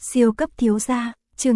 Siêu cấp thiếu gia, chương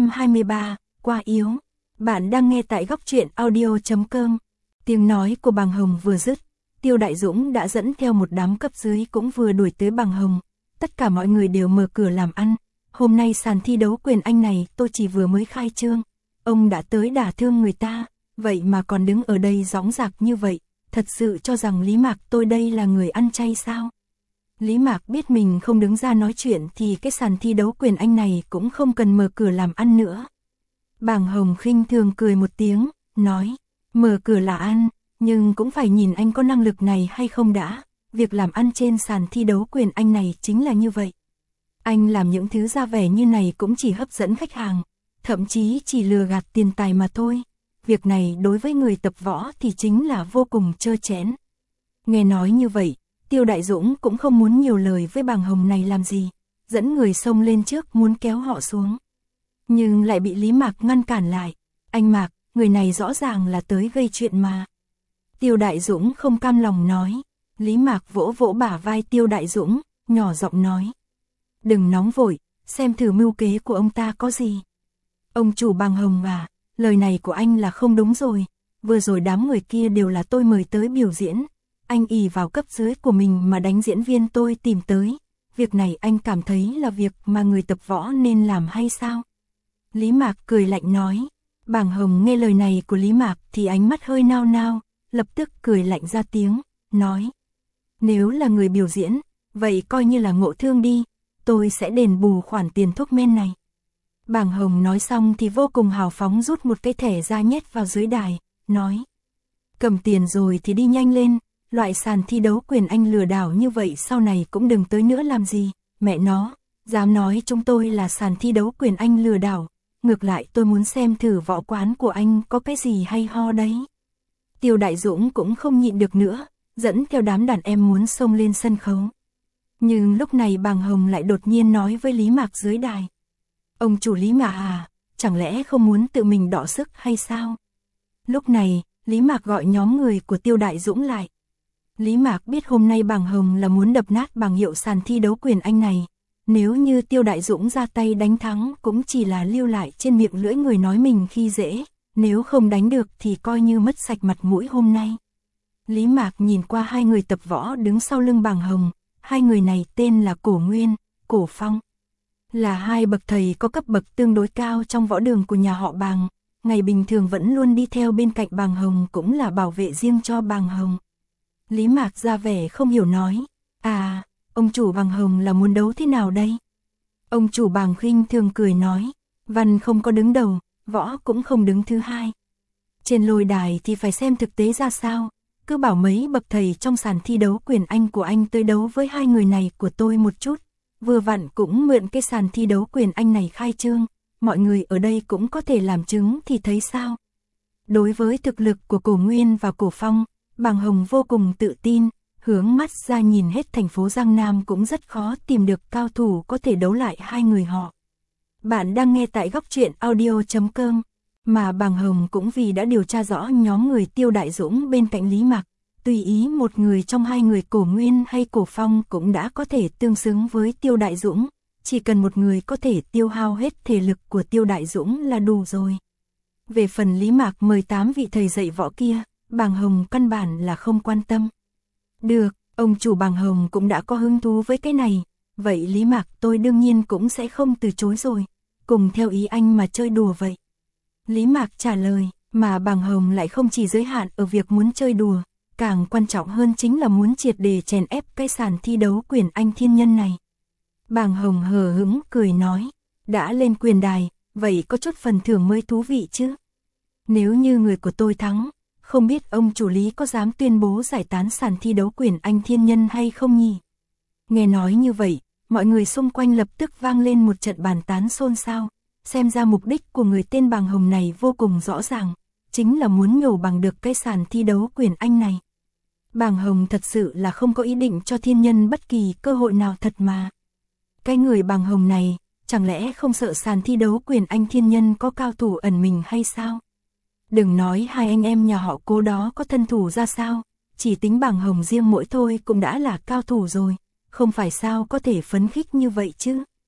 823, qua yếu. Bạn đang nghe tại góc truyện audio.com. Tiếng nói của Bàng Hồng vừa dứt, Tiêu Đại Dũng đã dẫn theo một đám cấp dưới cũng vừa đuổi tới Bàng Hồng. Tất cả mọi người đều mở cửa làm ăn. Hôm nay sàn thi đấu quyền Anh này tôi chỉ vừa mới khai trương. Ông đã tới đả thương người ta, vậy mà còn đứng ở đây dõng dạc như vậy. Thật sự cho rằng Lý Mạc tôi đây là người ăn chay sao? Lý Mạc biết mình không đứng ra nói chuyện thì cái sàn thi đấu quyền Anh này cũng không cần mở cửa làm ăn nữa. Bàng Hồng khinh thường cười một tiếng, nói, mở cửa là ăn, nhưng cũng phải nhìn anh có năng lực này hay không đã. Việc làm ăn trên sàn thi đấu quyền Anh này chính là như vậy. Anh làm những thứ ra vẻ như này cũng chỉ hấp dẫn khách hàng, thậm chí chỉ lừa gạt tiền tài mà thôi. Việc này đối với người tập võ thì chính là vô cùng trơ trẽn. Nghe nói như vậy, Tiêu Đại Dũng cũng không muốn nhiều lời với Bàng Hồng này làm gì, dẫn người xông lên trước muốn kéo họ xuống. Nhưng lại bị Lý Mạc ngăn cản lại. Anh Mạc, người này rõ ràng là tới gây chuyện mà. Tiêu Đại Dũng không cam lòng nói. Lý Mạc vỗ vỗ bả vai Tiêu Đại Dũng, nhỏ giọng nói. Đừng nóng vội, xem thử mưu kế của ông ta có gì. Ông chủ Bàng Hồng à, lời này của anh là không đúng rồi. Vừa rồi đám người kia đều là tôi mời tới biểu diễn. Anh ỷ vào cấp dưới của mình mà đánh diễn viên tôi tìm tới. Việc này anh cảm thấy là việc mà người tập võ nên làm hay sao? Lý Mạc cười lạnh nói. Bàng Hồng nghe lời này của Lý Mạc thì ánh mắt hơi nao nao, lập tức cười lạnh ra tiếng, nói. Nếu là người biểu diễn, vậy coi như là ngộ thương đi, tôi sẽ đền bù khoản tiền thuốc men này. Bàng Hồng nói xong thì vô cùng hào phóng rút một cái thẻ ra nhét vào dưới đài, nói. Cầm tiền rồi thì đi nhanh lên, loại sàn thi đấu quyền Anh lừa đảo như vậy sau này cũng đừng tới nữa làm gì, mẹ nó, dám nói chúng tôi là sàn thi đấu quyền Anh lừa đảo, ngược lại tôi muốn xem thử võ quán của anh có cái gì hay ho đấy. Tiêu Đại Dũng cũng không nhịn được nữa, dẫn theo đám đàn em muốn xông lên sân khấu. Nhưng lúc này Bàng Hồng lại đột nhiên nói với Lý Mạc dưới đài. Ông chủ Lý Mạc à, chẳng lẽ không muốn tự mình đọ sức hay sao? Lúc này, Lý Mạc gọi nhóm người của Tiêu Đại Dũng lại. Lý Mạc biết hôm nay Bàng Hồng là muốn đập nát bảng hiệu sàn thi đấu quyền Anh này. Nếu như Tiêu Đại Dũng ra tay đánh thắng cũng chỉ là lưu lại trên miệng lưỡi người nói mình khi dễ. Nếu không đánh được thì coi như mất sạch mặt mũi hôm nay. Lý Mạc nhìn qua hai người tập võ đứng sau lưng Bàng Hồng. Hai người này tên là Cổ Nguyên, Cổ Phong. Là hai bậc thầy có cấp bậc tương đối cao trong võ đường của nhà họ Bàng. Ngày bình thường vẫn luôn đi theo bên cạnh Bàng Hồng cũng là bảo vệ riêng cho Bàng Hồng. Lý Mạc ra vẻ không hiểu nói. À, ông chủ Bàng Hồng là muốn đấu thế nào đây? Ông chủ Bàng khinh thường cười nói. Văn không có đứng đầu, võ cũng không đứng thứ hai. Trên lôi đài thì phải xem thực tế ra sao. Cứ bảo mấy bậc thầy trong sàn thi đấu quyền Anh của anh tới đấu với hai người này của tôi một chút. Vừa vặn cũng mượn cái sàn thi đấu quyền Anh này khai trương. Mọi người ở đây cũng có thể làm chứng thì thấy sao? Đối với thực lực của Cổ Nguyên và Cổ Phong, Bàng Hồng vô cùng tự tin, hướng mắt ra nhìn hết thành phố Giang Nam cũng rất khó tìm được cao thủ có thể đấu lại hai người họ. Bạn đang nghe tại góc truyện audio.com, mà Bàng Hồng cũng vì đã điều tra rõ nhóm người Tiêu Đại Dũng bên cạnh Lý Mạc, tùy ý một người trong hai người Cổ Nguyên hay Cổ Phong cũng đã có thể tương xứng với Tiêu Đại Dũng, chỉ cần một người có thể tiêu hao hết thể lực của Tiêu Đại Dũng là đủ rồi. Về phần Lý Mạc mời 8 vị thầy dạy võ kia, Bàng Hồng căn bản là không quan tâm. Được, ông chủ Bàng Hồng cũng đã có hứng thú với cái này, vậy Lý Mạc tôi đương nhiên cũng sẽ không từ chối rồi, cùng theo ý anh mà chơi đùa vậy. Lý Mạc trả lời, mà Bàng Hồng lại không chỉ giới hạn ở việc muốn chơi đùa, càng quan trọng hơn chính là muốn triệt để chèn ép cái sàn thi đấu quyền Anh thiên nhân này. Bàng Hồng hờ hững cười nói, đã lên quyền đài, vậy có chút phần thưởng mới thú vị chứ. Nếu như người của tôi thắng, không biết ông chủ Lý có dám tuyên bố giải tán sàn thi đấu quyền Anh thiên nhân hay không nhỉ? Nghe nói như vậy, mọi người xung quanh lập tức vang lên một trận bàn tán xôn xao. Xem ra mục đích của người tên Bàng Hồng này vô cùng rõ ràng, chính là muốn nhổ bằng được cái sàn thi đấu quyền Anh này. Bàng Hồng thật sự là không có ý định cho thiên nhân bất kỳ cơ hội nào thật mà. Cái người Bàng Hồng này, chẳng lẽ không sợ sàn thi đấu quyền Anh thiên nhân có cao thủ ẩn mình hay sao? Đừng nói hai anh em nhà họ Cố đó có thân thủ ra sao, chỉ tính Bàng Hồng riêng mỗi thôi cũng đã là cao thủ rồi, không phải sao có thể phấn khích như vậy chứ.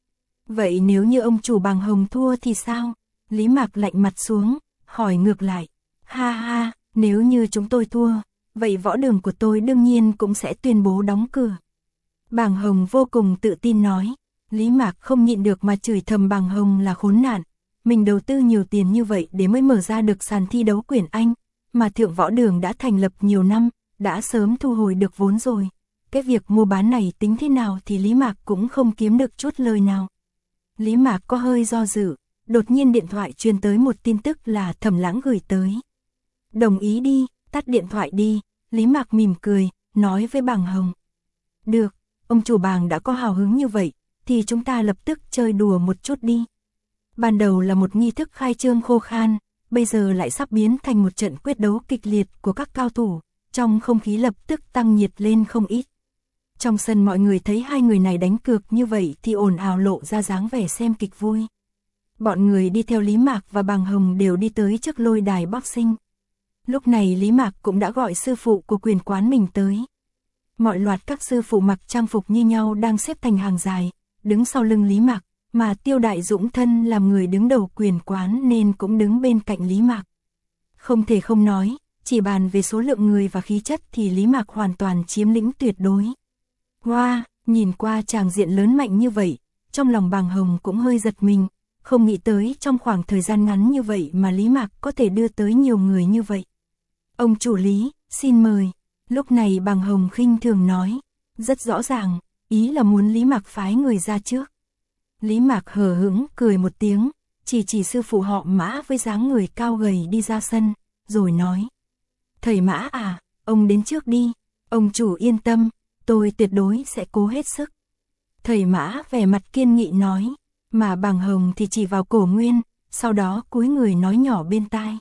Vậy nếu như ông chủ Bàng Hồng thua thì sao? Lý Mạc lạnh mặt xuống, hỏi ngược lại. Ha ha, nếu như chúng tôi thua, vậy võ đường của tôi đương nhiên cũng sẽ tuyên bố đóng cửa. Bàng Hồng vô cùng tự tin nói. Lý Mạc không nhịn được mà chửi thầm Bàng Hồng là khốn nạn. Mình đầu tư nhiều tiền như vậy để mới mở ra được sàn thi đấu Quyển Anh, mà Thượng Võ Đường đã thành lập nhiều năm, đã sớm thu hồi được vốn rồi. Cái việc mua bán này tính thế nào thì Lý Mạc cũng không kiếm được chút lời nào. Lý Mạc có hơi do dự, đột nhiên điện thoại truyền tới một tin tức là Thẩm Lãng gửi tới. Đồng ý đi, tắt điện thoại đi, Lý Mạc mỉm cười, nói với Bàng Hồng. Được, ông chủ Bàng đã có hào hứng như vậy, thì chúng ta lập tức chơi đùa một chút đi. Ban đầu là một nghi thức khai trương khô khan, bây giờ lại sắp biến thành một trận quyết đấu kịch liệt của các cao thủ, trong không khí lập tức tăng nhiệt lên không ít. Trong sân mọi người thấy hai người này đánh cược như vậy thì ồn ào lộ ra dáng vẻ xem kịch vui. Bọn người đi theo Lý Mạc và Bàng Hồng đều đi tới trước lôi đài boxing. Lúc này Lý Mạc cũng đã gọi sư phụ của quyền quán mình tới. Mọi loạt các sư phụ mặc trang phục như nhau đang xếp thành hàng dài, đứng sau lưng Lý Mạc, mà Tiêu Đại Dũng thân làm người đứng đầu quyền quán nên cũng đứng bên cạnh Lý Mạc. Không thể không nói, chỉ bàn về số lượng người và khí chất thì Lý Mạc hoàn toàn chiếm lĩnh tuyệt đối. Wow, nhìn qua tràng diện lớn mạnh như vậy, trong lòng Bàng Hồng cũng hơi giật mình, không nghĩ tới trong khoảng thời gian ngắn như vậy mà Lý Mạc có thể đưa tới nhiều người như vậy. Ông chủ Lý, xin mời. Lúc này Bàng Hồng khinh thường nói, rất rõ ràng, ý là muốn Lý Mạc phái người ra trước. Lý Mạc hờ hững cười một tiếng, chỉ sư phụ họ Mã với dáng người cao gầy đi ra sân, rồi nói. Thầy Mã à, ông đến trước đi, ông chủ yên tâm, tôi tuyệt đối sẽ cố hết sức. Thầy Mã vẻ mặt kiên nghị nói, mà Bàng Hồng thì chỉ vào Cổ Nguyên, sau đó cúi người nói nhỏ bên tai.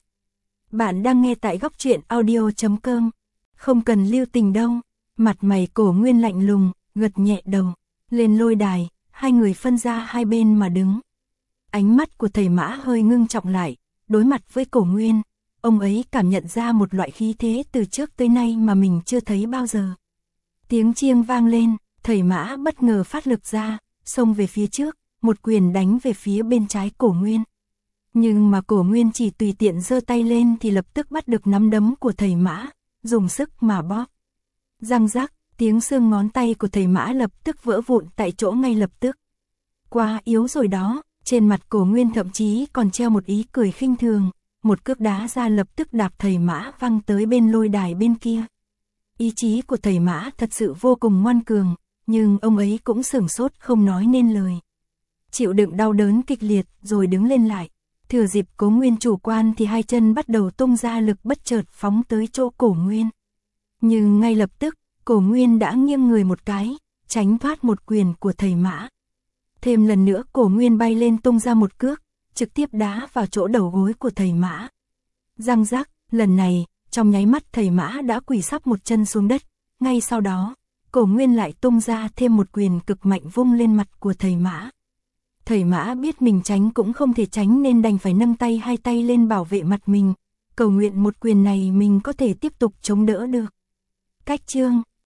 Bạn đang nghe tại góc truyện audio.com, không cần lưu tình đâu. Mặt mày Cổ Nguyên lạnh lùng, gật nhẹ đầu, lên lôi đài, hai người phân ra hai bên mà đứng. Ánh mắt của thầy Mã hơi ngưng trọng lại, đối mặt với Cổ Nguyên, ông ấy cảm nhận ra một loại khí thế từ trước tới nay mà mình chưa thấy bao giờ. Tiếng chiêng vang lên, thầy Mã bất ngờ phát lực ra, xông về phía trước, một quyền đánh về phía bên trái Cổ Nguyên. Nhưng mà Cổ Nguyên chỉ tùy tiện giơ tay lên thì lập tức bắt được nắm đấm của thầy Mã, dùng sức mà bóp. Răng rắc, tiếng xương ngón tay của thầy Mã lập tức vỡ vụn tại chỗ ngay lập tức. Quá yếu rồi đó, trên mặt Cổ Nguyên thậm chí còn treo một ý cười khinh thường, một cước đá ra lập tức đạp thầy Mã văng tới bên lôi đài bên kia. Ý chí của thầy Mã thật sự vô cùng ngoan cường, nhưng ông ấy cũng sửng sốt không nói nên lời. Chịu đựng đau đớn kịch liệt rồi đứng lên lại. Thừa dịp Cố Nguyên chủ quan thì hai chân bắt đầu tung ra lực bất chợt phóng tới chỗ Cổ Nguyên. Nhưng ngay lập tức, Cổ Nguyên đã nghiêng người một cái, tránh thoát một quyền của thầy Mã. Thêm lần nữa Cổ Nguyên bay lên tung ra một cước, trực tiếp đá vào chỗ đầu gối của thầy Mã. Răng rắc, lần này, trong nháy mắt thầy Mã đã quỳ sắp một chân xuống đất. Ngay sau đó, Cổ Nguyên lại tung ra thêm một quyền cực mạnh vung lên mặt của thầy Mã. Thầy Mã biết mình tránh cũng không thể tránh nên đành phải nâng tay hai tay lên bảo vệ mặt mình, cầu nguyện một quyền này mình có thể tiếp tục chống đỡ được. Cách chương